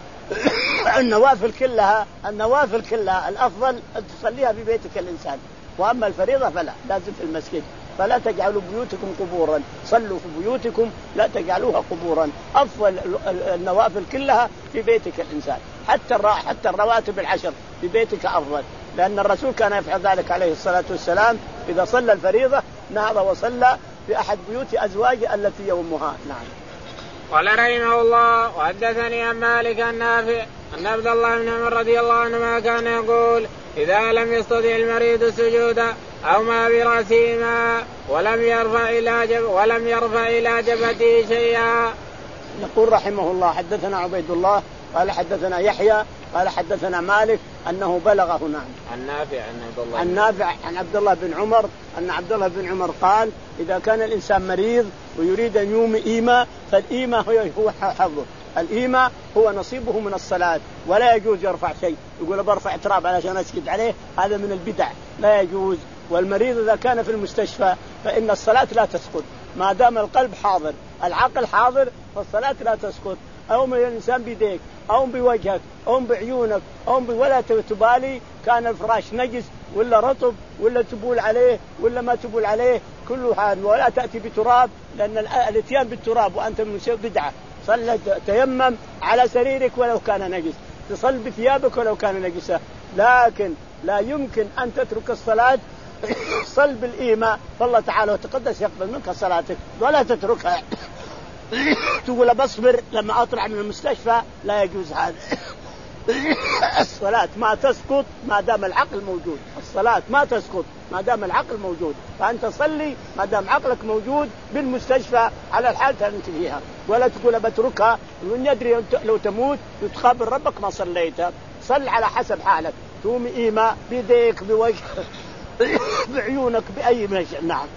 النوافل كلها النوافل كلها الأفضل أن تصليها في بيتك الإنسان، وأما الفريضة فلا لازم في المسجد. فلا تجعلوا بيوتكم قبورا، صلوا في بيوتكم لا تجعلوها قبورا. أفضل النوافل كلها في بيتك الإنسان، حتى حتى الرواتب العشر في بيتك أفضل، لأن الرسول كان يفعل ذلك عليه الصلاة والسلام، إذا صلى الفريضة نهض وصلى في أحد بيوت أزواجه التي يومها. نعم. قال رحمه الله وحدثني عن مالك النافع أن عبد الله بن عمر رضي الله عنهما كان يقول إذا لم يستطع المريض السجود أو ما برأسه ماء ولم يرفع إلى جب ولم يرفع إلى جبهته شيئا. يقول رحمه الله حدثنا عبيد الله قال حدثنا يحيى قال حدثنا مالك أنه بلغه نعم عن نافع عن عبد الله عن نافع عن عبد الله بن عمر أن عبد الله بن عمر قال إذا كان الإنسان مريض ويريد أن يومئ إيماء فالإيماء هو حظه، الإيماء هو نصيبه من الصلاة، ولا يجوز يرفع شيء يقول برفع تراب علشان أسجد عليه، هذا من البدع لا يجوز. والمريض إذا كان في المستشفى فإن الصلاة لا تسقط ما دام القلب حاضر العقل حاضر، فالصلاة لا تسقط. أو من الإنسان بيديك أو بوجهك أو بعيونك أو ولا تبالي كان الفراش نجس ولا رطب ولا تبول عليه ولا ما تبول عليه كله هذا، ولا تأتي بتراب، لأن الاتيان بالتراب وأنت من شيء بدعة. صل تيمم على سريرك ولو كان نجس، تصل بثيابك ولو كان نجسة، لكن لا يمكن أن تترك الصلاة صل بالإيماء، فالله تعالى وتقدس يقبل منك صلاتك ولا تتركها. تقول بصبر لما أطلع من المستشفى، لا يجوز هذا. الصلاة ما تسقط ما دام العقل موجود، الصلاة ما تسقط ما دام العقل موجود، فأنت صلي ما دام عقلك موجود بالمستشفى على الحال أنت فيها، ولا تقول بتركها وإن يدري لو تموت يتخابر ربك ما صليتها. صل على حسب حالك، تومي إيماء بيديك بوجهك بعيونك بأي مشي. نعم.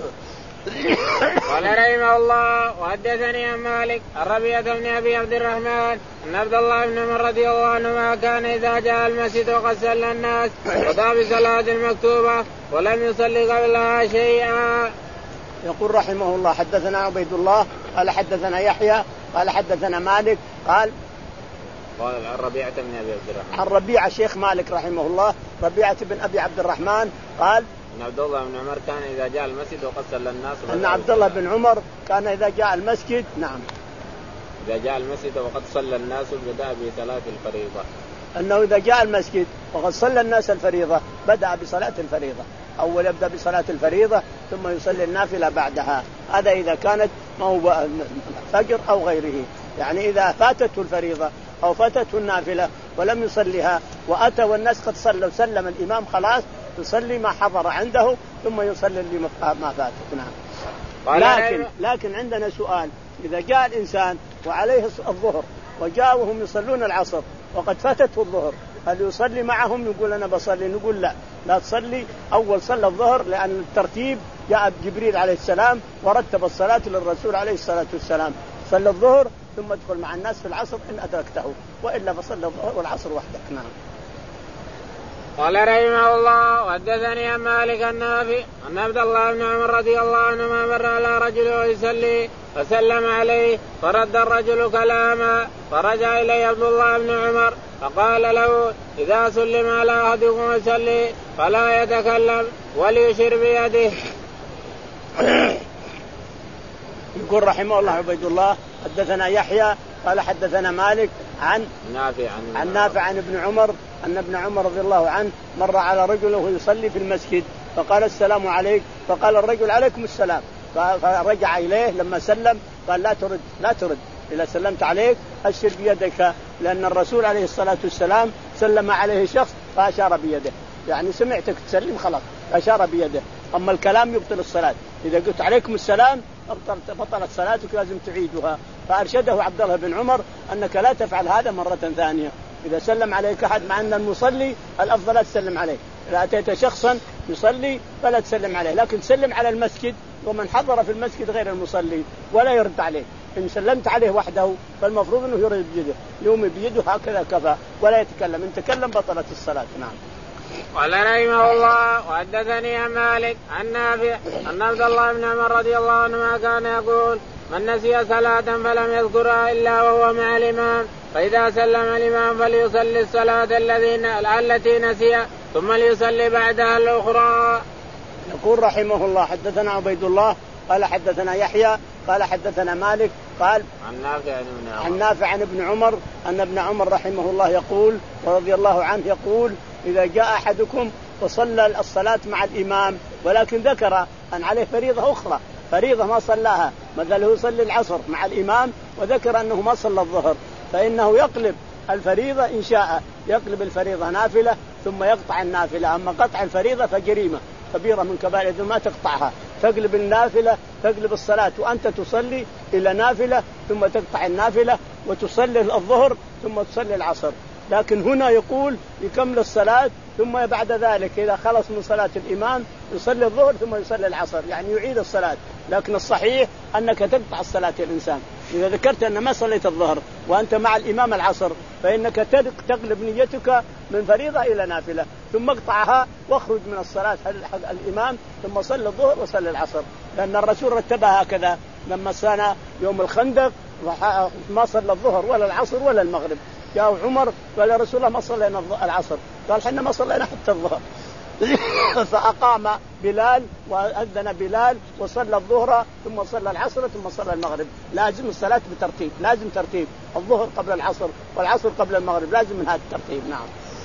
قال رحمه الله وحدثني عن مالك الربيعة بن أبي عبد الرحمن أن عبد الله بن عمر رضي الله عنهما كان إذا جاء المسجد وقد صلى الناس وضع بصلاة المكتوبة ولم يصلي قبلها شيئا. يقول رحمه الله حدثنا عبيد الله قال حدثنا يحيى قال حدثنا مالك قال قال الربيعة بن أبي عبد الرحمن الربيعة شيخ مالك رحمه الله ربيعة بن أبي عبد الرحمن قال أن عبد الله بن عمر كان إذا جاء المسجد وقد صلى الناس أن عبد الله بن عمر كان إذا جاء المسجد نعم إذا جاء المسجد وقد صلى الناس بدأ بصلاة الفريضة، أنه إذا جاء المسجد وقد صلى الناس الفريضة بدأ بصلاة الفريضة، أول يبدأ بصلاة الفريضة ثم يصلي النافلة بعدها. هذا إذا كانت ما هو فجر أو غيره. يعني إذا فاتته الفريضة أو فاتته النافلة ولم يصليها وأتى والناس قد صلوا سلم الإمام خلاص يصلي ما حضر عنده ثم يصلي اللي ما فاتت. نعم. لكن لكن عندنا سؤال: إذا جاء الإنسان وعليه الظهر وجاء وهم يصلون العصر وقد فاتته الظهر هل يصلي معهم؟ يقول أنا بصلي. نقول لا، لا تصلي. أول صلى الظهر لأن الترتيب جاء جبريل عليه السلام ورتب الصلاة للرسول عليه الصلاة والسلام. صلى الظهر ثم ادخل مع الناس في العصر إن أدركته، وإلا فصلى الظهر والعصر وحدك. نعم. قال رحمه الله: وحدثني عن مالك النافع أن عبد الله بن عمر رضي الله عنهما مر على رجل يصلي فسلم عليه فرد الرجل كلاما فرجع إليه عبد الله بن عمر فقال له: إذا سلم على أحدكم يصلي فلا يتكلم وليشر بيده. يقول رحمه الله عبيد الله: حدثنا يحيى قال حدثنا مالك عن نافع عن, عن نافع عن ابن عمر أن ابن عمر رضي الله عنه مر على رجل وهو يصلي في المسجد فقال: السلام عليك. فقال الرجل: عليكم السلام. فرجع إليه لما سلم قال: لا ترد لا ترد إذا سلمت عليك أشر بيدك، لأن الرسول عليه الصلاة والسلام سلم عليه شخص فأشار بيده، يعني سمعتك تسلم خلاص أشار بيده. أما الكلام يبطل الصلاة، إذا قلت عليكم السلام بطلت صلاتك لازم تعيدها. فأرشده عبد الله بن عمر أنك لا تفعل هذا مرة ثانية. إذا سلم عليك أحد مع أن المصلي الأفضل لا تسلم عليه، إذا أتيت شخصا يصلي فلا تسلم عليه، لكن سلم على المسجد ومن حضر في المسجد غير المصلي ولا يرد عليه. إن سلمت عليه وحده فالمفروض أنه يرد بيده، يومي بيده هكذا كفى ولا يتكلم، إن تكلم بطلت الصلاة. نعم. قال رحمه الله: وحدثني عن مالك عن نافع أن عبد الله بن عمر رضي الله عنهما كان يقول: من نسي صلاة فلم يذكرها إلا وهو مع الإمام فإذا سلم الإمام فليصلي الصلاة التي نسيها ثم ليصلي بعدها الأخرى. يقول رحمه الله: حدثنا عبيد الله قال حدثنا يحيى قال حدثنا مالك قال عن نافع عن ابن عمر, عن نافع عن ابن عمر أن ابن عمر رحمه الله يقول ورضي الله عنه يقول: إذا جاء أحدكم وصلى الصلاة مع الإمام ولكن ذكر أن عليه فريضة أخرى، فريضة ما صلاها، مثلا هو يصلي العصر مع الإمام وذكر أنه ما صلى الظهر، فإنه يقلب الفريضة إن شاء يقلب الفريضة نافلة ثم يقطع النافلة. أما قطع الفريضة فجريمة كبيرة من كبائر الذنوب ما تقطعها، تقلب النافلة تقلب الصلاة وأنت تصلي إلى نافلة ثم تقطع النافلة وتصلي الظهر ثم تصلي العصر. لكن هنا يقول يكمل الصلاة ثم بعد ذلك إذا خلص من صلاة الإمام يصلي الظهر ثم يصلي العصر، يعني يعيد الصلاة. لكن الصحيح أنك تقطع الصلاة يا إنسان. إذا ذكرت أن ما صليت الظهر وأنت مع الإمام العصر فإنك تقلب نيتك من فريضة إلى نافلة ثم اقطعها واخرج من الصلاة الإمام ثم صلي الظهر وصلي العصر، لأن الرسول رتبها هكذا لما كان يوم الخندق ما صلى الظهر ولا العصر ولا المغرب. جاء عمر قال: يا رسول الله ما صلينا العصر، قال: حنا ما صلينا حتى الظهر. فأقام بلال وأذن بلال وصلى الظهر ثم صلى العصر ثم صلى المغرب. لازم الصلاة بترتيب، لازم ترتيب، الظهر قبل العصر والعصر قبل المغرب، لازم من هذا الترتيب. نعم.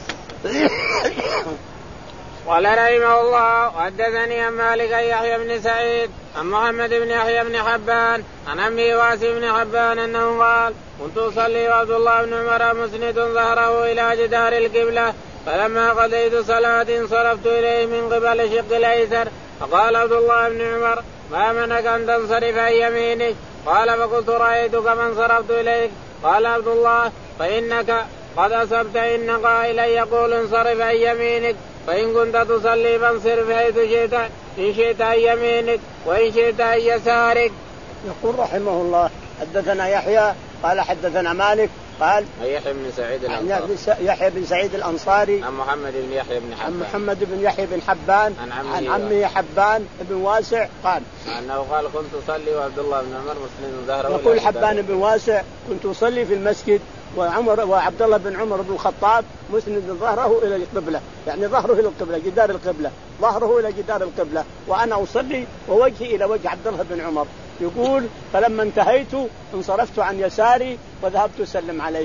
قال رحمه الله: وحدثني عن مالك يحيى بن سعيد عن محمد بن يحيى بن حبان عن عمه واسع بن حبان أنه قال: كنت أصلي وعبد الله بن عمر مسند ظهره إلى جدار القبلة، فلما قضيت صلاة انصرفت إليه من قبل شق الأيسر، فقال عبد الله بن عمر: ما منك أن تنصرف عن يمينك؟ قال: فقلت: رأيتك فانصرفت إليك. قال عبد الله: فإنك قد أصبت، إن قائلا يقول انصرف عن يمينك، فإن كنت تصلي فانصرف حيث شئت، إن شئت عن يمينك وإن شئت عن يسارك. يقول رحمه الله: حدثنا يحيى قال حدثنا مالك قال يحيى بن سعيد الأنصاري يحيى بن سعيد الأنصاري عن محمد بن يحيى بن حبان عن محمد بن يحيى بن حبان عن عمه حبان بن واسع قال أنه قال: كنت أصلي وعبد الله بن عمر مسند ظهره. يقول حبان بن واسع: كنت أصلي في المسجد وعمر وعبد الله بن عمر بن الخطاب مسند ظهره إلى القبلة، يعني ظهره إلى القبلة، جدار القبلة، ظهره إلى جدار القبلة، وأنا أصلي ووجهي إلى وجه عبد الله بن عمر. يقول: فلما انتهيت انصرفت عن يساري وذهبت أسلم عليهم.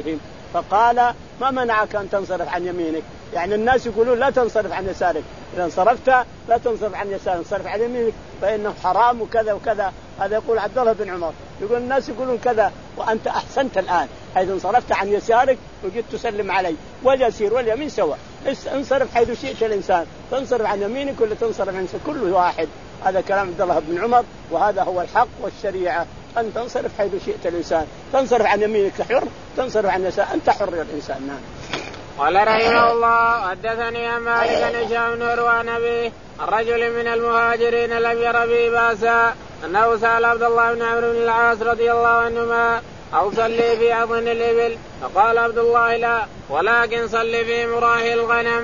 فقال ما منعك أن تنصرف عن يمينك؟ يعني الناس يقولون لا تنصرف عن يسارك، إذا انصرفت لا تنصرف عن يسارك، انصرف عن يمينك فإنه حرام وكذا وكذا. هذا يقول عبد الله بن عمر، يقول الناس يقولون كذا وأنت أحسنت الآن، حيث انصرفت عن يسارك وجيت تسلم علي، واليسير واليمين سواء، انصرف حيث شئت الإنسان، تنصرف عن يمينك ولا تنصرف عن يسارك كل واحد. هذا كلام عبد الله بن عمر، وهذا هو الحق والشريعة، أن تنصرف حيث شئت الإنسان، تنصرف عن يمينك حر، تنصرف عن يسارك أنت حر يا الإنسان. نعم. قال رحمه الله حدثني عن مالك بن هشام بن عروة عن أبيه الرجل من المهاجرين لم ير به بأسا أنه سأل عبد الله بن عمرو بن العاص رضي الله عنهما أو صلي في عظم الإبل، فقال عبد الله لا، ولكن صلي في مراه الغنم.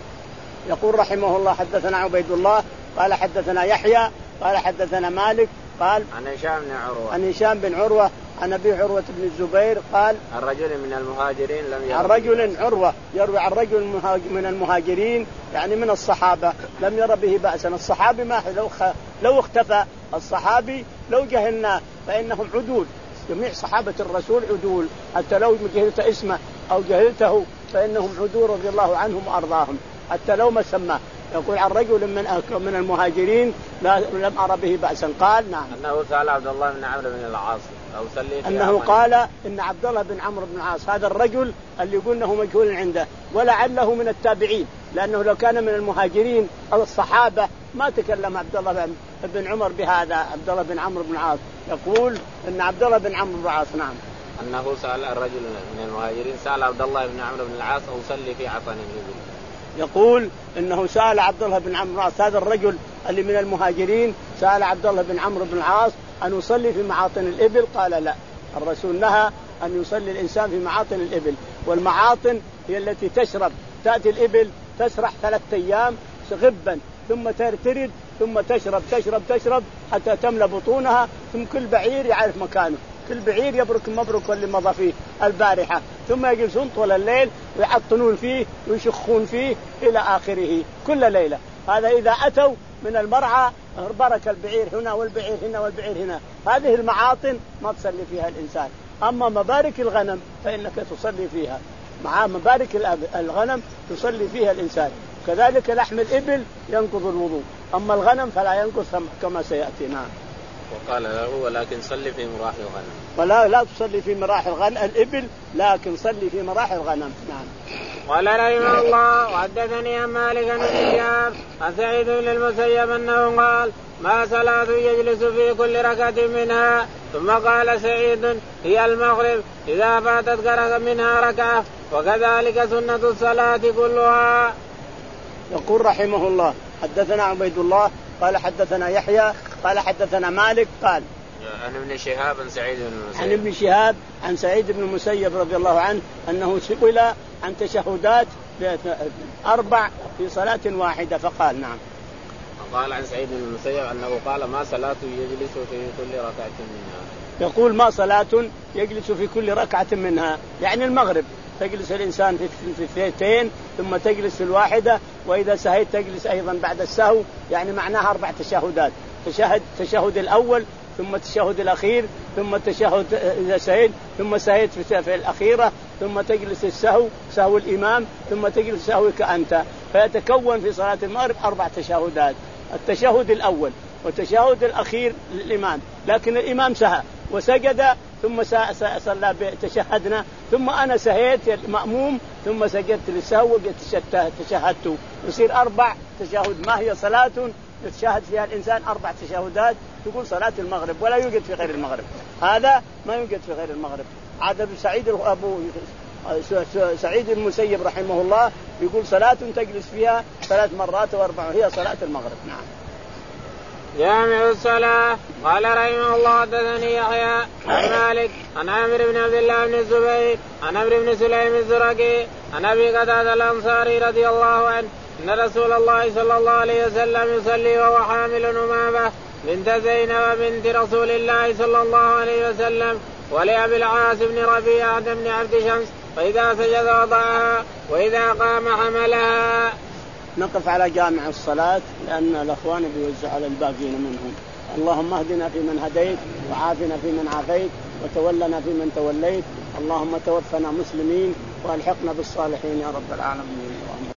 يقول رحمه الله حدثنا عبيد الله قال حدثنا يحيى قال حدثنا مالك قال عن هشام بن عروة عن هشام بن عروة عن أبي عروة بن الزبير قال الرجل من المهاجرين لم ير عن رجل عروة يروي عن رجل من المهاجرين يعني من الصحابة لم ير به بأسا. الصحابي ما لو لو اختفى الصحابي لو جهلنا فإنهم عدول، جميع صحابة الرسول عدول، حتى لو جهلت اسمه أو جهلته فإنهم عدول رضي الله عنهم وأرضاهم حتى لو ما سماه. يقول عن رجل من من المهاجرين لا لم أرى به بأسا. قال نعم أنه سأل عبد الله بن عمرو بن العاص أو صلي أنه قال إن عبد الله بن عمرو بن العاص هذا الرجل اللي يقولنه مجهول عنده ولعله من التابعين، لأنه لو كان من المهاجرين أو الصحابة ما تكلم عبد الله بن عمر بهذا. عبد الله بن عمرو بن العاص يقول إن عبد الله بن عمرو بن العاص نعم أنه سأل الرجل من المهاجرين سأل عبد الله بن عمرو بن العاص أو صلي في عطن الإبل. يقول إنه سأل عبد الله بن عمرو بن العاص هذا الرجل اللي من المهاجرين سأل عبد الله بن عمرو بن العاص أن يصلي في معاطن الإبل، قال لا، الرسول نهى أن يصلي الإنسان في معاطن الإبل. والمعاطن هي التي تشرب، تأتي الإبل تسرح ثلاثة أيام غبا ثم ترترد ثم تشرب تشرب تشرب حتى تملى بطونها، ثم كل بعير يعرف مكانه، كل بعير يبرك مبرك اللي مضى فيه البارحة، ثم يجلسون طول الليل ويعطنون فيه ويشخون فيه إلى آخره كل ليلة. هذا إذا أتوا من المرعى برك البعير هنا والبعير هنا والبعير هنا. هذه المعاطن ما تصلي فيها الإنسان. أما مبارك الغنم فإنك تصلي فيها، مع مبارك الغنم تصلي فيها الإنسان. كذلك لحم الإبل ينقض الوضوء، أما الغنم فلا ينقض كما سيأتي. نعم. وقال له ولكن صلي في مراح الغنم، ولا لا تصلي في مراح الغنم الإبل، لكن صلي في مراح الغنم. نعم. قال رحمه الله وحدثني عن مالك بن شهاب عن سعيد بن المسيب أنه قال ما صلاة يجلس في كل ركعة منها، ثم قال سعيد هي المغرب إذا فاتت منها ركعة، وكذلك سنة الصلاة كلها. يقول رحمه الله حدثنا عبيد الله قال حدثنا يحيى قال حدثنا مالك قال عن ابن شهاب عن سعيد بن المسيب عن ابن شهاب عن سعيد بن المسيب رضي الله عنه أنه سئل عن تشهدات أربع في صلاة واحدة فقال نعم. قال عن سعيد بن المسيب أنه قال ما صلاة يجلس في كل ركعة منها. يقول ما صلاة يجلس في كل ركعة منها، يعني المغرب تجلس الإنسان في الثنتين ثم تجلس في الواحدة، وإذا سهيت تجلس أيضا بعد السهو، يعني معناها أربع تشهدات، تشهد تشهد الأول ثم التشهد الأخير ثم التشهد إذا سهيت ثم سهيت في الأخيرة ثم تجلس السهو سهو الإمام ثم تجلس سهوك أنت، فيتكون في صلاة المغرب أربع تشهدات، التشهد الأول والتشهد الأخير للإمام، لكن الإمام سهى وسجد ثم صلى تشهدنا ثم أنا سهيت مأموم ثم سجدت للسهو تشهدت، يصير أربع تشهد. ما هي صلاة يتشهد فيها الإنسان أربع تشهدات تقول صلاة المغرب، ولا يوجد في غير المغرب، هذا ما يوجد في غير المغرب. عاد سعيد أبو سعيد المسيب رحمه الله يقول صلاة تجلس فيها ثلاث مرات وأربع هي صلاة المغرب. نعم. جامع الصلاة. قال رحمه الله حدثني يحيى عن مالك عن عامر بن عبد الله بن الزبير عن عمرو بن سليم الزرقي عن أبي قتادة الأنصاري رضي الله عنه أن رسول الله صلى الله عليه وسلم يصلي وهو حامل أمامة بنت زينب بنت رسول الله صلى الله عليه وسلم ولأبي العاص بن ربيعة بن عبد شمس، فإذا سجد وضعها وإذا قام حملها. نقف على جامع الصلاة لأن الأخوان بيوزع على الباقين منهم. اللهم اهدنا فيمن هديت وعافنا فيمن عافيت وتولنا فيمن توليت، اللهم توفنا مسلمين والحقنا بالصالحين يا رب العالمين.